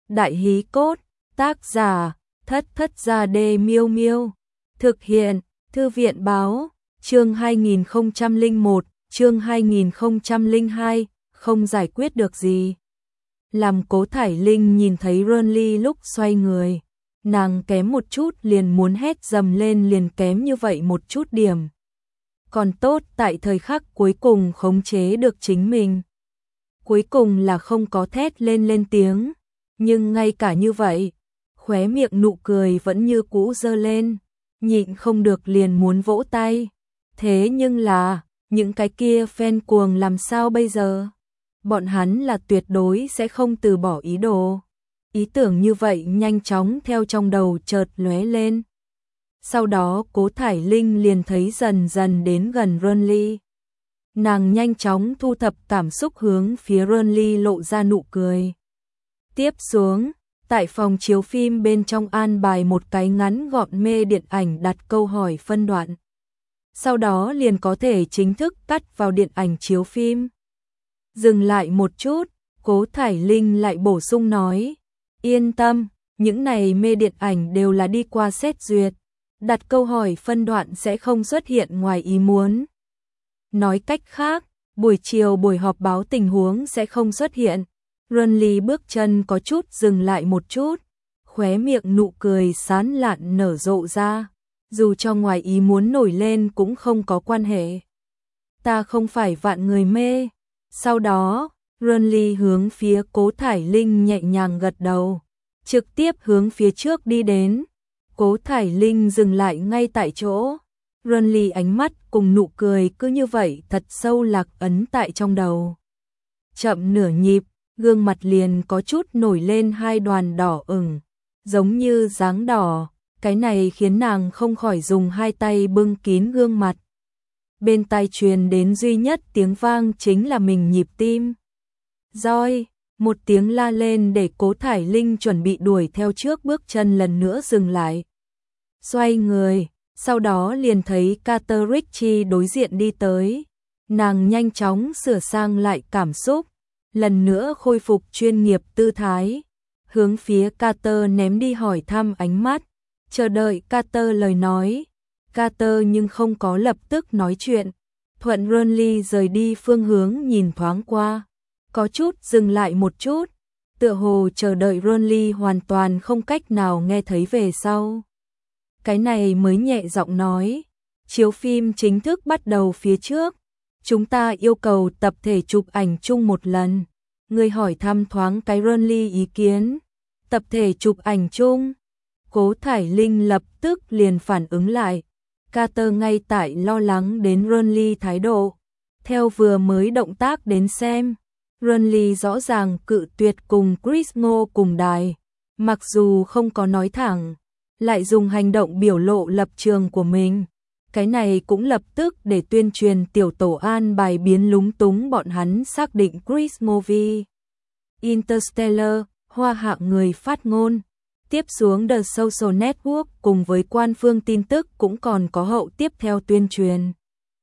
Đại hí cốt, tác giả, Thất Thất Gia Đê Miêu Miêu. Thực hiện, Thư viện báo, chương 2001, chương 2002, không giải quyết được gì. Làm Cố Thải Linh nhìn thấy Ronly lúc xoay người, nàng kém một chút liền muốn hét dầm lên, liền kém như vậy một chút điểm. Còn tốt tại thời khắc cuối cùng khống chế được chính mình. Cuối cùng là không có thét lên tiếng, nhưng ngay cả như vậy, khóe miệng nụ cười vẫn như cũ dơ lên, nhịn không được liền muốn vỗ tay. Thế nhưng là, những cái kia fan cuồng làm sao bây giờ? Bọn hắn là tuyệt đối sẽ không từ bỏ ý đồ. Ý tưởng như vậy nhanh chóng theo trong đầu chợt lóe lên. Sau đó Cố Thải Linh liền thấy dần dần đến gần Ronly. Nàng nhanh chóng thu thập cảm xúc hướng phía Ronly lộ ra nụ cười. Tiếp xuống, tại phòng chiếu phim bên trong an bài một cái ngắn gọn mê điện ảnh đặt câu hỏi phân đoạn. Sau đó liền có thể chính thức cắt vào điện ảnh chiếu phim. Dừng lại một chút, Cố Thải Linh lại bổ sung nói, yên tâm, những này mê điện ảnh đều là đi qua xét duyệt, đặt câu hỏi phân đoạn sẽ không xuất hiện ngoài ý muốn. Nói cách khác, buổi chiều buổi họp báo tình huống sẽ không xuất hiện. Ronly bước chân có chút dừng lại một chút, khóe miệng nụ cười sán lạn nở rộ ra, dù cho ngoài ý muốn nổi lên cũng không có quan hệ. Ta không phải vạn người mê. Sau đó, Ronly hướng phía Cố Thải Linh nhẹ nhàng gật đầu, trực tiếp hướng phía trước đi đến. Cố Thải Linh dừng lại ngay tại chỗ. Ronly ánh mắt cùng nụ cười cứ như vậy thật sâu lạc ấn tại trong đầu. Chậm nửa nhịp, gương mặt liền có chút nổi lên hai đoàn đỏ ửng, giống như dáng đỏ, cái này khiến nàng không khỏi dùng hai tay bưng kín gương mặt. Bên tai truyền đến duy nhất tiếng vang chính là mình nhịp tim. Roi, một tiếng la lên để Cố Thải Linh chuẩn bị đuổi theo trước bước chân lần nữa dừng lại. Xoay người, sau đó liền thấy Carter Ritchie đối diện đi tới. Nàng nhanh chóng sửa sang lại cảm xúc, lần nữa khôi phục chuyên nghiệp tư thái, hướng phía Carter ném đi hỏi thăm ánh mắt, chờ đợi Carter lời nói. Carter nhưng không có lập tức nói chuyện, thuận Ronly rời đi phương hướng nhìn thoáng qua, có chút dừng lại một chút, tựa hồ chờ đợi Ronly hoàn toàn không cách nào nghe thấy về sau. Cái này mới nhẹ giọng nói, chiếu phim chính thức bắt đầu phía trước, chúng ta yêu cầu tập thể chụp ảnh chung một lần. Người hỏi thăm thoáng cái Ronly ý kiến. Tập thể chụp ảnh chung. Cố Thải Linh lập tức liền phản ứng lại. Carter ngay tại lo lắng đến Ronly thái độ. Theo vừa mới động tác đến xem, Ronly rõ ràng cự tuyệt cùng Chris Ngô cùng đài. Mặc dù không có nói thẳng, lại dùng hành động biểu lộ lập trường của mình. Cái này cũng lập tức để tuyên truyền tiểu tổ an bài biến lúng túng bọn hắn xác định Chris Movie. Interstellar, hoa hạng người phát ngôn. Tiếp xuống The Social Network cùng với quan phương tin tức cũng còn có hậu tiếp theo tuyên truyền.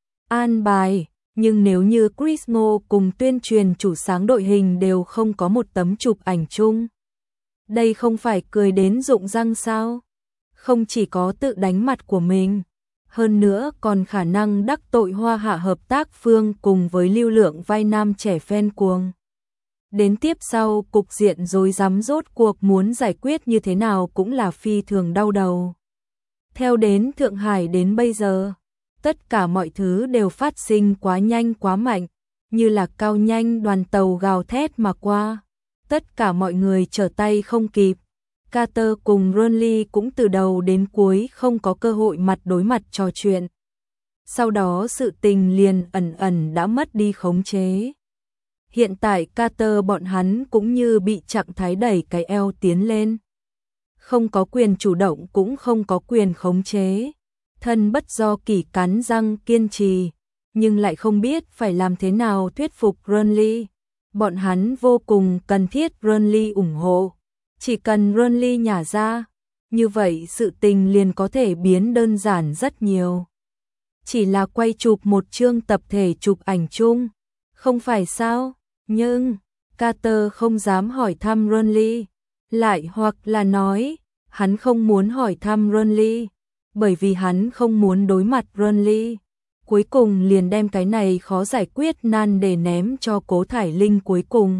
An bài, nhưng nếu như Chris Ngô cùng tuyên truyền chủ sáng đội hình đều không có một tấm chụp ảnh chung. Đây không phải cười đến rụng răng sao? Không chỉ có tự đánh mặt của mình, hơn nữa còn khả năng đắc tội hoa hạ hợp tác phương cùng với lưu lượng vai nam trẻ fan cuồng. Đến tiếp sau cục diện rối rắm rốt cuộc muốn giải quyết như thế nào cũng là phi thường đau đầu. Theo đến Thượng Hải đến bây giờ, tất cả mọi thứ đều phát sinh quá nhanh quá mạnh, như là cao nhanh đoàn tàu gào thét mà qua. Tất cả mọi người trở tay không kịp. Carter cùng Ronly cũng từ đầu đến cuối không có cơ hội mặt đối mặt trò chuyện. Sau đó sự tình liền ẩn ẩn đã mất đi khống chế. Hiện tại Carter bọn hắn cũng như bị trạng thái đẩy cái eo tiến lên. Không có quyền chủ động cũng không có quyền khống chế. Thân bất do kỷ cắn răng kiên trì, nhưng lại không biết phải làm thế nào thuyết phục Ronly. Bọn hắn vô cùng cần thiết Ronly ủng hộ. Chỉ cần Ronly nhả ra, như vậy sự tình liền có thể biến đơn giản rất nhiều. Chỉ là quay chụp một chương tập thể chụp ảnh chung, không phải sao? Nhưng Carter không dám hỏi thăm Ronly, Lại hoặc là nói, hắn không muốn hỏi thăm Renly, bởi vì hắn không muốn đối mặt Renly. Cuối cùng liền đem cái này khó giải quyết nan đề ném cho Cố Thải Linh cuối cùng.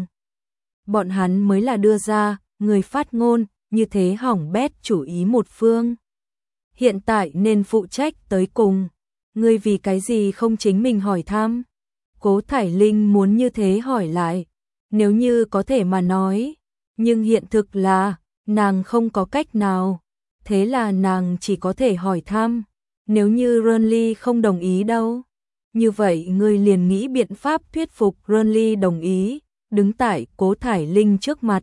Bọn hắn mới là đưa ra, người phát ngôn, như thế hỏng bét chủ ý một phương. Hiện tại nên phụ trách tới cùng. Ngươi vì cái gì không chính mình hỏi thăm? Cố Thải Linh muốn như thế hỏi lại. Nếu như có thể mà nói. Nhưng hiện thực là, nàng không có cách nào. Thế là nàng chỉ có thể hỏi thăm. Nếu như Renly không đồng ý đâu. Như vậy ngươi liền nghĩ biện pháp thuyết phục Renly đồng ý. Đứng tại Cố Thải Linh trước mặt.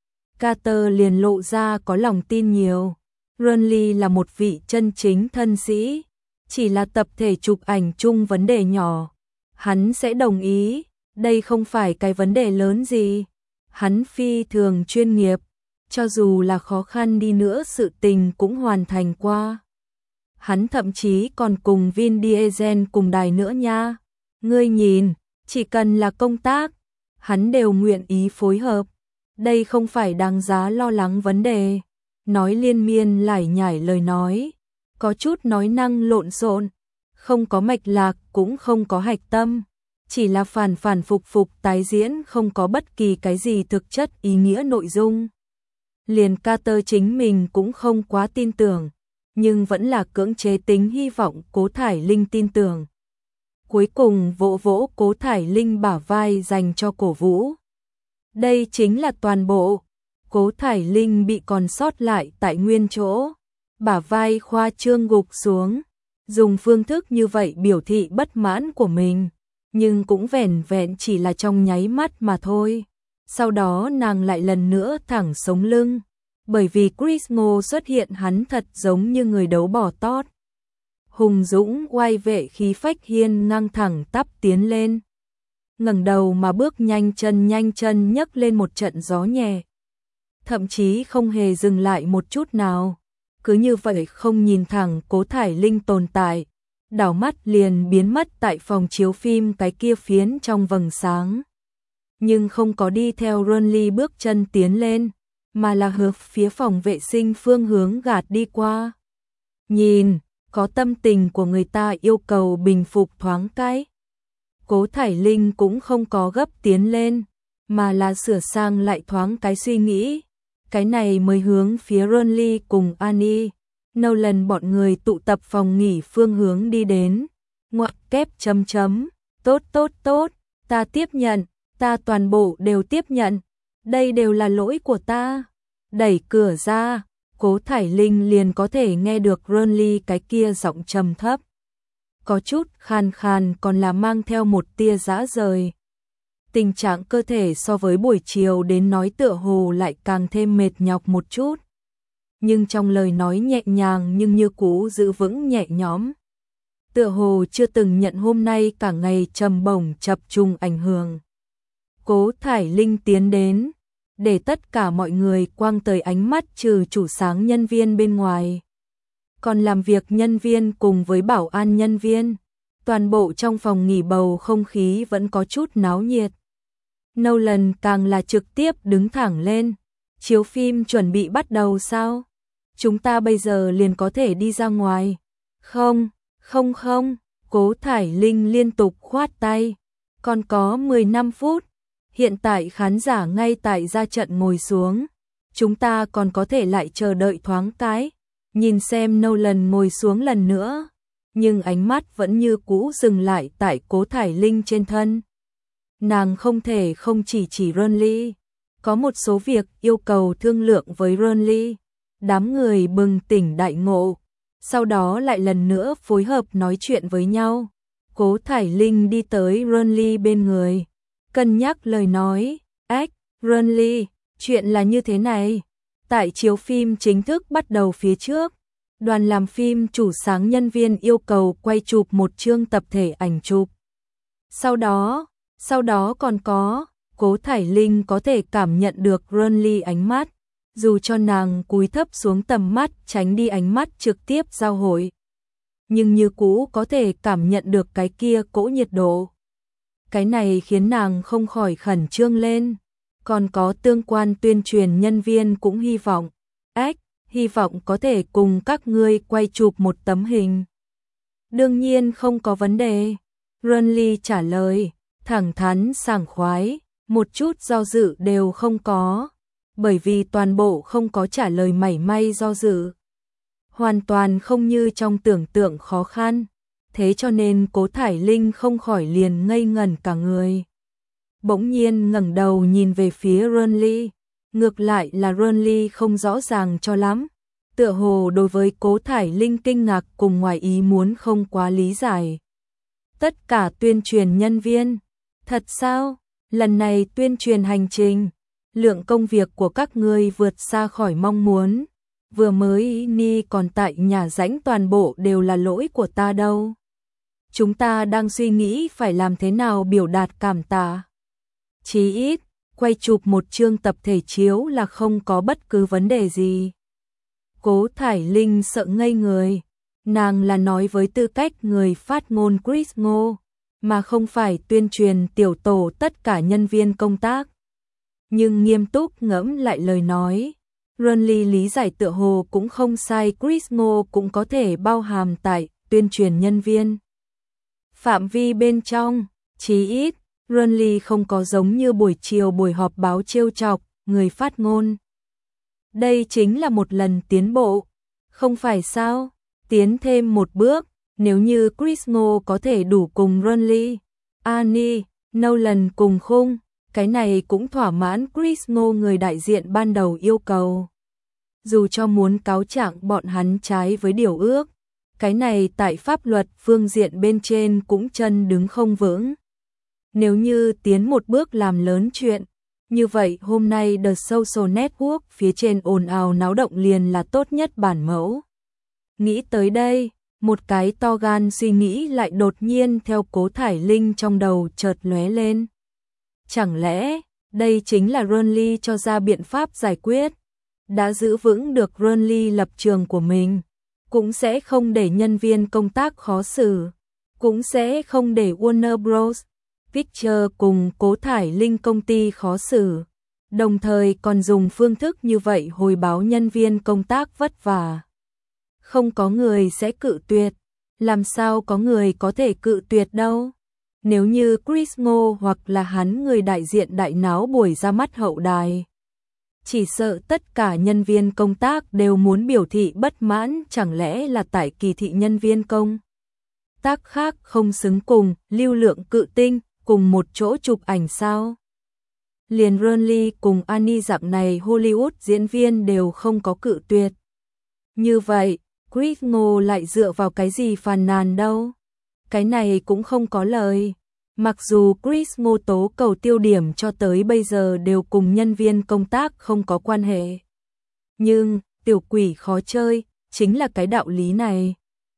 Carter liền lộ ra có lòng tin nhiều. Renly là một vị chân chính thân sĩ. Chỉ là tập thể chụp ảnh chung vấn đề nhỏ. Hắn sẽ đồng ý. Đây không phải cái vấn đề lớn gì. Hắn phi thường chuyên nghiệp. Cho dù là khó khăn đi nữa sự tình cũng hoàn thành qua. Hắn thậm chí còn cùng Vin Diesel cùng đài nữa nha. Ngươi nhìn, chỉ cần là công tác, hắn đều nguyện ý phối hợp. Đây không phải đáng giá lo lắng vấn đề. Nói liên miên lải nhải lời nói, có chút nói năng lộn xộn, không có mạch lạc cũng không có hạch tâm, chỉ là phản phản phục phục tái diễn không có bất kỳ cái gì thực chất ý nghĩa nội dung. Liền Carter chính mình cũng không quá tin tưởng, nhưng vẫn là cưỡng chế tính hy vọng Cố Thải Linh tin tưởng. Cuối cùng vỗ vỗ Cố Thải Linh bả vai dành cho cổ vũ. Đây chính là toàn bộ. Cố Thải Linh bị còn sót lại tại nguyên chỗ, bả vai khoa trương gục xuống, dùng phương thức như vậy biểu thị bất mãn của mình, nhưng cũng vẻn vẹn chỉ là trong nháy mắt mà thôi. Sau đó nàng lại lần nữa thẳng sống lưng, bởi vì Chris Ngô xuất hiện hắn thật giống như người đấu bò tót. Hùng dũng oai vệ khí phách hiên ngang thẳng tắp tiến lên. Ngẩng đầu mà bước nhanh chân nhấc lên một trận gió nhẹ. Thậm chí không hề dừng lại một chút nào. Cứ như vậy không nhìn thẳng Cố Thải Linh tồn tại. Đảo mắt liền biến mất tại phòng chiếu phim cái kia phiến trong vầng sáng. Nhưng không có đi theo Renly bước chân tiến lên, mà là hướng phía phòng vệ sinh phương hướng gạt đi qua. Nhìn, có tâm tình của người ta yêu cầu bình phục thoáng cái. Cố Thải Linh cũng không có gấp tiến lên, mà là sửa sang lại thoáng cái suy nghĩ. Cái này mới hướng phía Renly cùng Annie, Nolan bọn người tụ tập phòng nghỉ phương hướng đi đến. Ngoặc kép chấm chấm, tốt, ta tiếp nhận, ta toàn bộ đều tiếp nhận, đây đều là lỗi của ta. Đẩy cửa ra, Cố Thải Linh liền có thể nghe được Renly cái kia giọng trầm thấp. Có chút khàn khàn còn là mang theo một tia dã rời. Tình trạng cơ thể so với buổi chiều đến nói tựa hồ lại càng thêm mệt nhọc một chút. Nhưng trong lời nói nhẹ nhàng nhưng như cũ giữ vững nhẹ nhõm. Tựa hồ chưa từng nhận hôm nay cả ngày trầm bổng chập trùng ảnh hưởng. Cố Thải Linh tiến đến, để tất cả mọi người quang tới ánh mắt trừ chủ sáng nhân viên bên ngoài. Còn làm việc nhân viên cùng với bảo an nhân viên, toàn bộ trong phòng nghỉ bầu không khí vẫn có chút náo nhiệt. Nolan càng là trực tiếp đứng thẳng lên. Chiếu phim chuẩn bị bắt đầu sao? Chúng ta bây giờ liền có thể đi ra ngoài. Không. Cố Thải Linh liên tục khoát tay. Còn có 15 phút. Hiện tại khán giả ngay tại ra trận ngồi xuống. Chúng ta còn có thể lại chờ đợi thoáng cái. Nhìn xem Nolan ngồi xuống lần nữa. Nhưng ánh mắt vẫn như cũ dừng lại tại Cố Thải Linh trên thân. Nàng không thể không chỉ Renly. Có một số việc yêu cầu thương lượng với Renly. Đám người bừng tỉnh đại ngộ. Sau đó lại lần nữa phối hợp nói chuyện với nhau. Cố Thải Linh đi tới Renly bên người. Cân nhắc lời nói. Renly, chuyện là như thế này. Tại chiếu phim chính thức bắt đầu phía trước, đoàn làm phim chủ sáng nhân viên yêu cầu quay chụp một chương tập thể ảnh chụp. Sau đó còn có, Cố Thải Linh có thể cảm nhận được Renly ánh mắt, dù cho nàng cúi thấp xuống tầm mắt tránh đi ánh mắt trực tiếp giao hội. Nhưng như cũ có thể cảm nhận được cái kia cỗ nhiệt độ. Cái này khiến nàng không khỏi khẩn trương lên. Còn có tương quan tuyên truyền nhân viên cũng hy vọng. Hy vọng có thể cùng các ngươi quay chụp một tấm hình. Đương nhiên không có vấn đề. Renly trả lời, thẳng thắn sảng khoái, một chút do dự đều không có. Bởi vì toàn bộ không có trả lời mảy may do dự. Hoàn toàn không như trong tưởng tượng khó khăn. Thế cho nên Cố Thải Linh không khỏi liền ngây ngẩn cả người. Bỗng nhiên ngẩng đầu nhìn về phía Renly. Ngược lại là Renly không rõ ràng cho lắm. Tựa hồ đối với Cố Thải Linh kinh ngạc cùng ngoài ý muốn không quá lý giải. Tất cả tuyên truyền nhân viên. Thật sao? Lần này tuyên truyền hành trình. Lượng công việc của các ngươi vượt xa khỏi mong muốn. Vừa mới ni còn tại nhà rãnh toàn bộ đều là lỗi của ta đâu. Chúng ta đang suy nghĩ phải làm thế nào biểu đạt cảm tạ. Chí ít, quay chụp một chương tập thể chiếu là không có bất cứ vấn đề gì. Cố Thải Linh sợ ngây người. Nàng là nói với tư cách người phát ngôn Chris Ngô, mà không phải tuyên truyền tiểu tổ tất cả nhân viên công tác. Nhưng nghiêm túc ngẫm lại lời nói, Renly lý giải tựa hồ cũng không sai, Chris Ngô cũng có thể bao hàm tại tuyên truyền nhân viên. Phạm vi bên trong, chí ít, Renly không có giống như buổi chiều buổi họp báo trêu chọc người phát ngôn. Đây chính là một lần tiến bộ, không phải sao? Tiến thêm một bước, nếu như Chris Ngô có thể đủ cùng Renly, Annie, Nolan cùng khung, cái này cũng thỏa mãn Chris Ngô người đại diện ban đầu yêu cầu. Dù cho muốn cáo trạng bọn hắn trái với điều ước, cái này tại pháp luật phương diện bên trên cũng chân đứng không vững. Nếu như tiến một bước làm lớn chuyện, như vậy hôm nay The Social Network phía trên ồn ào náo động liền là tốt nhất bản mẫu. Nghĩ tới đây, một cái to gan suy nghĩ lại đột nhiên theo Cố Thải Linh trong đầu chợt lóe lên. Chẳng lẽ, đây chính là Renly cho ra biện pháp giải quyết? Đã giữ vững được Renly lập trường của mình, cũng sẽ không để nhân viên công tác khó xử, cũng sẽ không để Warner Bros. Pictures cùng Cố Thải Linh công ty khó xử, đồng thời còn dùng phương thức như vậy hồi báo nhân viên công tác vất vả. Không có người sẽ cự tuyệt, làm sao có người có thể cự tuyệt đâu. Nếu như Chris Ngô hoặc là hắn người đại diện đại náo buổi ra mắt hậu đài, chỉ sợ tất cả nhân viên công tác đều muốn biểu thị bất mãn, chẳng lẽ là tại kỳ thị nhân viên công tác khác không xứng cùng lưu lượng cự tinh cùng một chỗ chụp ảnh sao? Liền Renly cùng Annie dạng này Hollywood diễn viên đều không có cự tuyệt. Như vậy, Chris Ngô lại dựa vào cái gì phàn nàn đâu? Cái này cũng không có lời. Mặc dù Chris Ngô tố cầu tiêu điểm cho tới bây giờ đều cùng nhân viên công tác không có quan hệ. Nhưng, tiểu quỷ khó chơi, chính là cái đạo lý này.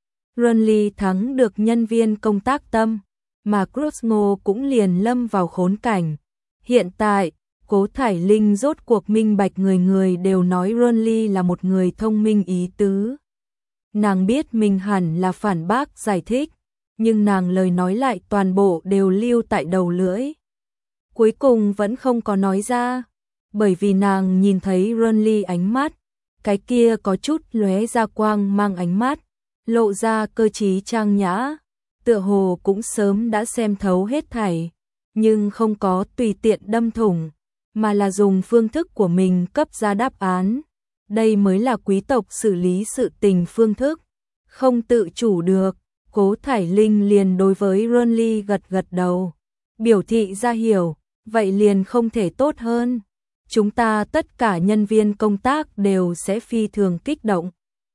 Renly thắng được nhân viên công tác tâm, mà Chris Ngô cũng liền lâm vào khốn cảnh. Hiện tại, Cố Thải Linh rốt cuộc minh bạch người người đều nói Renly là một người thông minh ý tứ. Nàng biết mình hẳn là phản bác giải thích, nhưng nàng lời nói lại toàn bộ đều lưu tại đầu lưỡi. Cuối cùng vẫn không có nói ra, bởi vì nàng nhìn thấy Renly ánh mắt, cái kia có chút lóe ra quang mang ánh mắt, lộ ra cơ trí trang nhã, tựa hồ cũng sớm đã xem thấu hết thảy, nhưng không có tùy tiện đâm thủng, mà là dùng phương thức của mình cấp ra đáp án. Đây mới là quý tộc xử lý sự tình phương thức, không tự chủ được. Cố Thải Linh liền đối với Renly gật gật đầu, biểu thị ra hiểu, vậy liền không thể tốt hơn. Chúng ta tất cả nhân viên công tác đều sẽ phi thường kích động.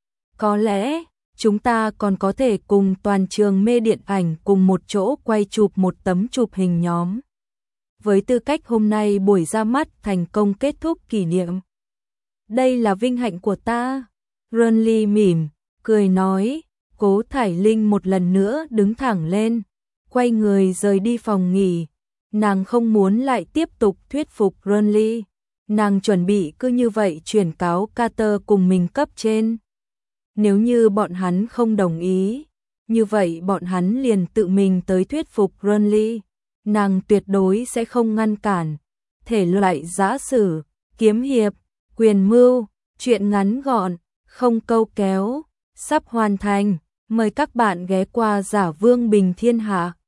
Có lẽ, chúng ta còn có thể cùng toàn trường mê điện ảnh cùng một chỗ quay chụp một tấm chụp hình nhóm. Với tư cách hôm nay buổi ra mắt thành công kết thúc kỷ niệm. Đây là vinh hạnh của ta. Renly mỉm, cười nói. Cố Thải Linh một lần nữa đứng thẳng lên, quay người rời đi phòng nghỉ. Nàng không muốn lại tiếp tục thuyết phục Renly. Nàng chuẩn bị cứ như vậy chuyển cáo Carter cùng mình cấp trên. Nếu như bọn hắn không đồng ý, như vậy bọn hắn liền tự mình tới thuyết phục Renly. Nàng tuyệt đối sẽ không ngăn cản. thể loại giã sử, kiếm hiệp, quyền mưu, truyện ngắn gọn, không câu kéo, sắp hoàn thành. Mời các bạn ghé qua Giả Vương Bình Thiên Hạ.